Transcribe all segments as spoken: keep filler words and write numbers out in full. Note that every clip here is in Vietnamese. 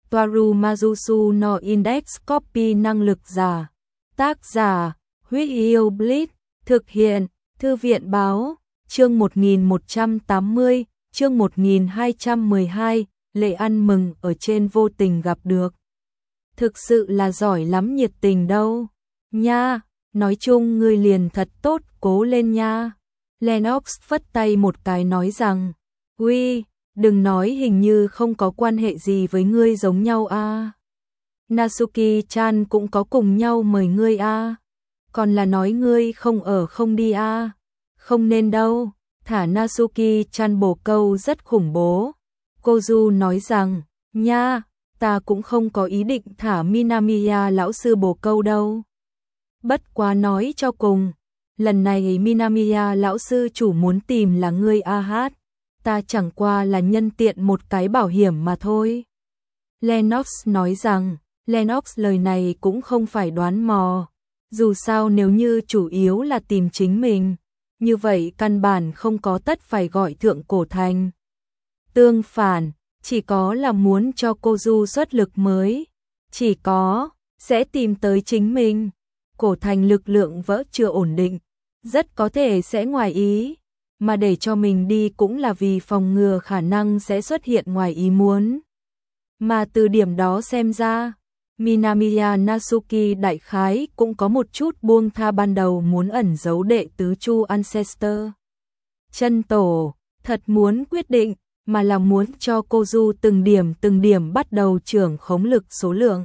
Toaru Majusu no Index Copy năng lực giả. Tác giả, Huyết Yêu Bleach, thực hiện, Thư viện báo, chương một nghìn một trăm tám mươi, chương một nghìn hai trăm mười hai, lễ ăn mừng ở trên vô tình gặp được. Thực sự là giỏi lắm, nhiệt tình đâu. Nha, nói chung ngươi liền thật tốt, cố lên nha. Lennox phất tay một cái nói rằng, uy, đừng nói hình như không có quan hệ gì với ngươi giống nhau a. À. Natsuki-chan cũng có cùng nhau mời ngươi a. À. Còn là nói ngươi không ở không đi a. À. Không nên đâu, thả Natsuki-chan bồ câu rất khủng bố. Kozu nói rằng, nha, ta cũng không có ý định thả Minamiya lão sư bồ câu đâu. Bất quá nói cho cùng, lần này Minamiya lão sư chủ muốn tìm là ngươi a hát. Ta chẳng qua là nhân tiện một cái bảo hiểm mà thôi. Lennox nói rằng, Lennox lời này cũng không phải đoán mò. Dù sao nếu như chủ yếu là tìm chính mình, như vậy căn bản không có tất phải gọi Thượng Cổ Thành. Tương phản, chỉ có là muốn cho Kozu xuất lực mới. Chỉ có, sẽ tìm tới chính mình. Cổ Thành lực lượng vỡ chưa ổn định, rất có thể sẽ ngoài ý. Mà để cho mình đi cũng là vì phòng ngừa khả năng sẽ xuất hiện ngoài ý muốn. Mà từ điểm đó xem ra, Minamiya Natsuki đại khái cũng có một chút buông tha ban đầu muốn ẩn giấu đệ tứ Chu Ancestor. Chân tổ, thật muốn quyết định, mà là muốn cho Kozu từng điểm từng điểm bắt đầu trưởng khống lực số lượng.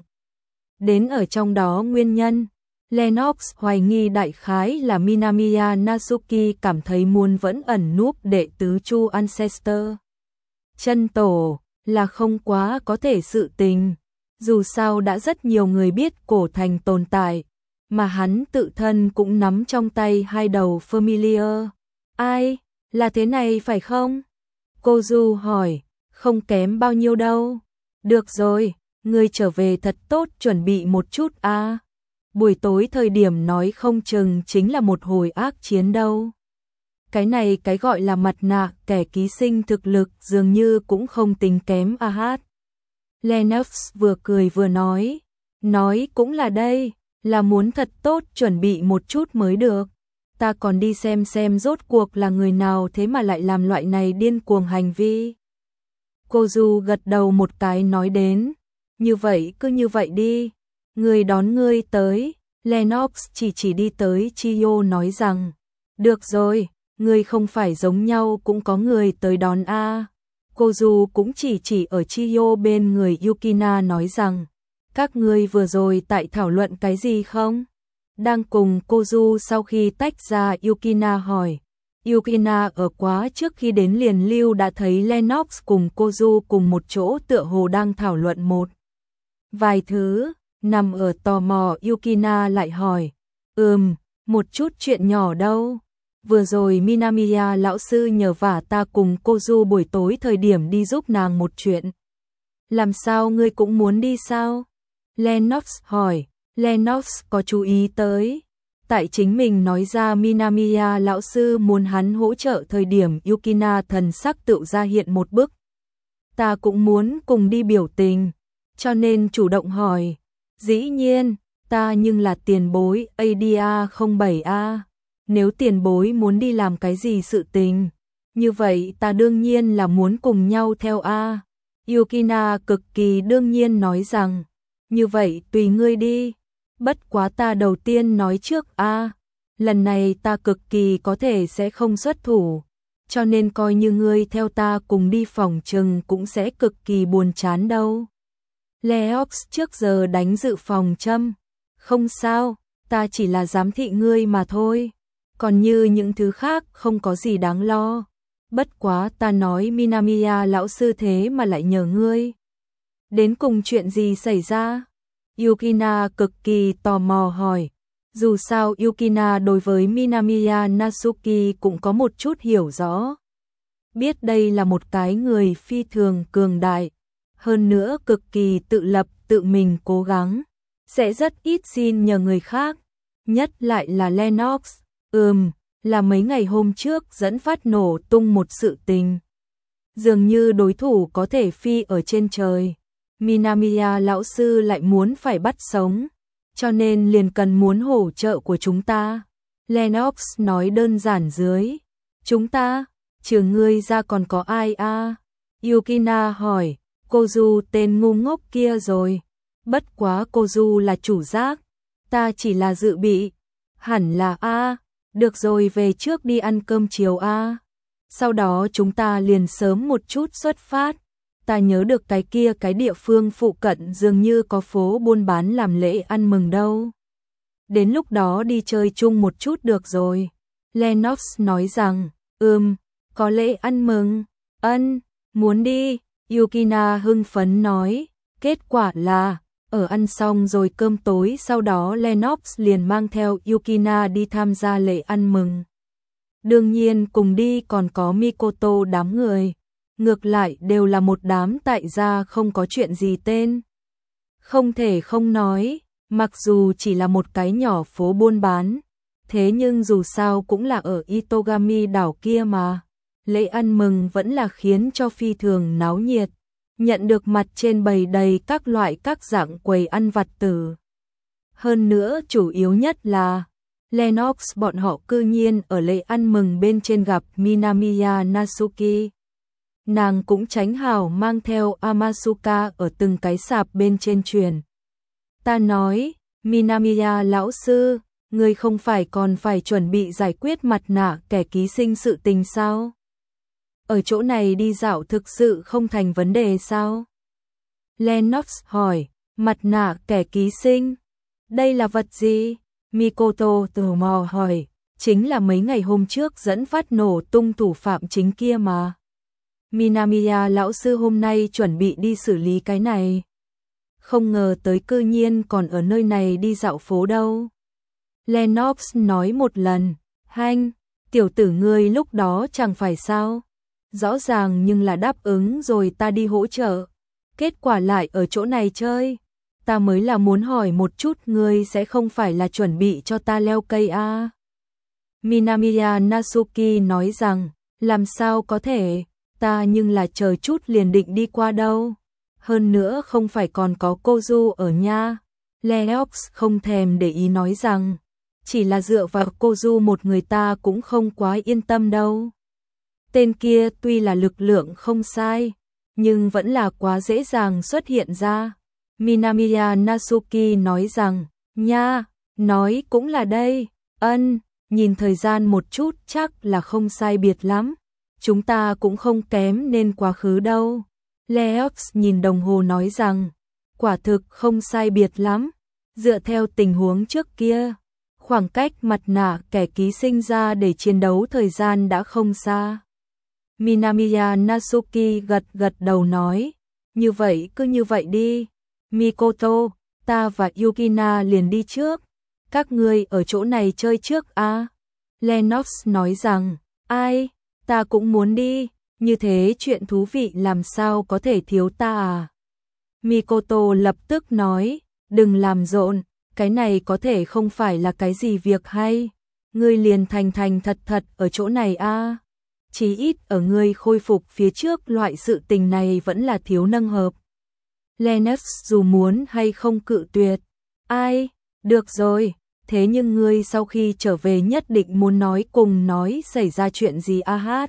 Đến ở trong đó nguyên nhân, Lennox hoài nghi đại khái là Minamiya Natsuki cảm thấy muốn vẫn ẩn núp đệ tứ Chu Ancestor. Chân tổ là không quá có thể sự tình, dù sao đã rất nhiều người biết cổ thành tồn tại, mà hắn tự thân cũng nắm trong tay hai đầu Familiar. Ai, là thế này phải không? Kozu hỏi, không kém bao nhiêu đâu. Được rồi, ngươi trở về thật tốt chuẩn bị một chút a. À. Buổi tối thời điểm nói không chừng chính là một hồi ác chiến đâu. Cái này cái gọi là mặt nạ kẻ ký sinh thực lực dường như cũng không tính kém a hát. Lennox vừa cười vừa nói, nói cũng là đây, là muốn thật tốt chuẩn bị một chút mới được. Ta còn đi xem xem rốt cuộc là người nào thế mà lại làm loại này điên cuồng hành vi. Kozu gật đầu một cái nói đến, như vậy cứ như vậy đi. Người đón ngươi tới, Lennox chỉ chỉ đi tới Chiyo nói rằng, được rồi, ngươi không phải giống nhau cũng có người tới đón a. À. Kozu cũng chỉ chỉ ở Chiyo bên người Yukina nói rằng, các ngươi vừa rồi tại thảo luận cái gì không? Đang cùng Kozu sau khi tách ra Yukina hỏi. Yukina ở quá trước khi đến liền lưu đã thấy Lennox cùng Kozu cùng một chỗ tựa hồ đang thảo luận một vài thứ. Nằm ở tò mò Yukina lại hỏi, ừm, một chút chuyện nhỏ đâu. Vừa rồi Minamiya lão sư nhờ vả ta cùng Kozu buổi tối thời điểm đi giúp nàng một chuyện. Làm sao ngươi cũng muốn đi sao? Lennox hỏi, Lennox có chú ý tới. Tại chính mình nói ra Minamiya lão sư muốn hắn hỗ trợ thời điểm Yukina thần sắc tự ra hiện một bức. Ta cũng muốn cùng đi biểu tình, cho nên chủ động hỏi. Dĩ nhiên, ta nhưng là tiền bối a đê a không bảy a. Nếu tiền bối muốn đi làm cái gì sự tình, như vậy ta đương nhiên là muốn cùng nhau theo a. Yukina cực kỳ đương nhiên nói rằng, như vậy tùy ngươi đi. Bất quá ta đầu tiên nói trước a, lần này ta cực kỳ có thể sẽ không xuất thủ, cho nên coi như ngươi theo ta cùng đi phòng trừng cũng sẽ cực kỳ buồn chán đâu. Leox trước giờ đánh dự phòng châm, không sao, ta chỉ là giám thị ngươi mà thôi, còn như những thứ khác không có gì đáng lo. Bất quá ta nói Minamiya lão sư thế mà lại nhờ ngươi. Đến cùng chuyện gì xảy ra? Yukina cực kỳ tò mò hỏi. Dù sao Yukina đối với Minamiya Natsuki cũng có một chút hiểu rõ. Biết đây là một cái người phi thường cường đại, hơn nữa cực kỳ tự lập, tự mình cố gắng, sẽ rất ít xin nhờ người khác, nhất lại là Lennox. Ừm, là mấy ngày hôm trước dẫn phát nổ tung một sự tình. Dường như đối thủ có thể phi ở trên trời. Minamiya lão sư lại muốn phải bắt sống, cho nên liền cần muốn hỗ trợ của chúng ta. Lennox nói đơn giản dưới. Chúng ta, trừ ngươi ra còn có ai a? Yukina hỏi, Kozu tên ngu ngốc kia rồi. Bất quá Kozu là chủ giác, ta chỉ là dự bị. Hẳn là a, được rồi về trước đi ăn cơm chiều a. Sau đó chúng ta liền sớm một chút xuất phát. Ta nhớ được cái kia cái địa phương phụ cận dường như có phố buôn bán làm lễ ăn mừng đâu. Đến lúc đó đi chơi chung một chút được rồi. Lennox nói rằng, ừm, có lễ ăn mừng, ân, muốn đi. Yukina hưng phấn nói, kết quả là, ở ăn xong rồi cơm tối sau đó Lennox liền mang theo Yukina đi tham gia lễ ăn mừng. Đương nhiên cùng đi còn có Mikoto đám người. Ngược lại đều là một đám tại gia không có chuyện gì tên. Không thể không nói, mặc dù chỉ là một cái nhỏ phố buôn bán, thế nhưng dù sao cũng là ở Itogami đảo kia mà. Lễ ăn mừng vẫn là khiến cho phi thường náo nhiệt, nhận được mặt trên bày đầy các loại các dạng quầy ăn vặt tử. Hơn nữa chủ yếu nhất là Lennox bọn họ cư nhiên ở lễ ăn mừng bên trên gặp Minamiya Natsuki. Nàng cũng tránh hảo mang theo Amasuka ở từng cái sạp bên trên truyền. Ta nói, Minamiya lão sư, người không phải còn phải chuẩn bị giải quyết mặt nạ kẻ ký sinh sự tình sao? Ở chỗ này đi dạo thực sự không thành vấn đề sao? Lennox hỏi, mặt nạ kẻ ký sinh? Đây là vật gì? Mikoto tò mò hỏi, chính là mấy ngày hôm trước dẫn phát nổ tung thủ phạm chính kia mà. Minamiya lão sư hôm nay chuẩn bị đi xử lý cái này. Không ngờ tới cư nhiên còn ở nơi này đi dạo phố đâu. Lennox nói một lần, hanh, tiểu tử ngươi lúc đó chẳng phải sao. Rõ ràng nhưng là đáp ứng rồi ta đi hỗ trợ. Kết quả lại ở chỗ này chơi. Ta mới là muốn hỏi một chút ngươi sẽ không phải là chuẩn bị cho ta leo cây à. Minamiya Natsuki nói rằng, làm sao có thể, ta nhưng là chờ chút liền định đi qua đâu. Hơn nữa không phải còn có Kozu ở nha. Lennox không thèm để ý nói rằng, chỉ là dựa vào Kozu một người ta cũng không quá yên tâm đâu. Tên kia tuy là lực lượng không sai, nhưng vẫn là quá dễ dàng xuất hiện ra. Minamiya Natsuki nói rằng, nha, nói cũng là đây, ân, nhìn thời gian một chút chắc là không sai biệt lắm. Chúng ta cũng không kém nên quá khứ đâu. Lennox nhìn đồng hồ nói rằng, quả thực không sai biệt lắm. Dựa theo tình huống trước kia, khoảng cách mặt nạ kẻ ký sinh ra để chiến đấu thời gian đã không xa. Minamiya Natsuki gật gật đầu nói, như vậy cứ như vậy đi. Mikoto, ta và Yukina liền đi trước. Các ngươi ở chỗ này chơi trước à? Lennox nói rằng, ai, ta cũng muốn đi, như thế chuyện thú vị làm sao có thể thiếu ta à? Mikoto lập tức nói, đừng làm rộn, cái này có thể không phải là cái gì việc hay. Ngươi liền thành thành thật thật ở chỗ này à? Chí ít ở ngươi khôi phục phía trước loại sự tình này vẫn là thiếu nâng hợp. Lennox dù muốn hay không cự tuyệt. Ai, được rồi, thế nhưng ngươi sau khi trở về nhất định muốn nói cùng nói xảy ra chuyện gì a hát.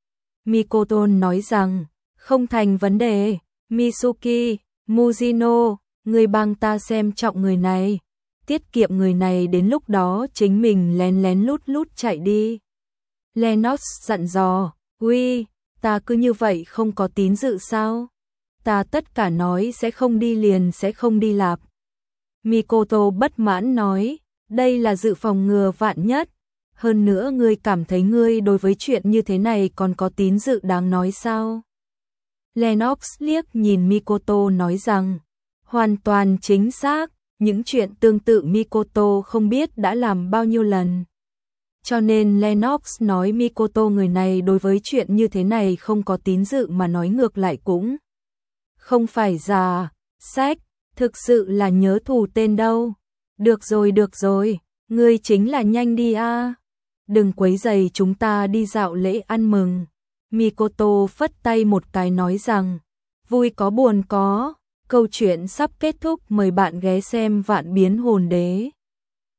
Mikoto nói rằng, không thành vấn đề, Mitsuki, Mujino, ngươi bằng ta xem trọng người này, tiết kiệm người này đến lúc đó chính mình lén lén lút lút chạy đi. Lennox dặn dò, uy, ta cứ như vậy không có tín dự sao? Ta tất cả nói sẽ không đi liền sẽ không đi lạp. Mikoto bất mãn nói, đây là dự phòng ngừa vạn nhất. Hơn nữa ngươi cảm thấy ngươi đối với chuyện như thế này còn có tín dự đáng nói sao? Lennox liếc nhìn Mikoto nói rằng, hoàn toàn chính xác, những chuyện tương tự Mikoto không biết đã làm bao nhiêu lần. Cho nên Lennox nói Mikoto người này đối với chuyện như thế này không có tín dự mà nói ngược lại cũng không phải già, sách, thực sự là nhớ thù tên đâu. Được rồi được rồi, ngươi chính là nhanh đi a, đừng quấy rầy chúng ta đi dạo lễ ăn mừng. Mikoto phất tay một cái nói rằng, vui có buồn có, Câu chuyện sắp kết thúc, mời bạn ghé xem Vạn Biến Hồn Đế.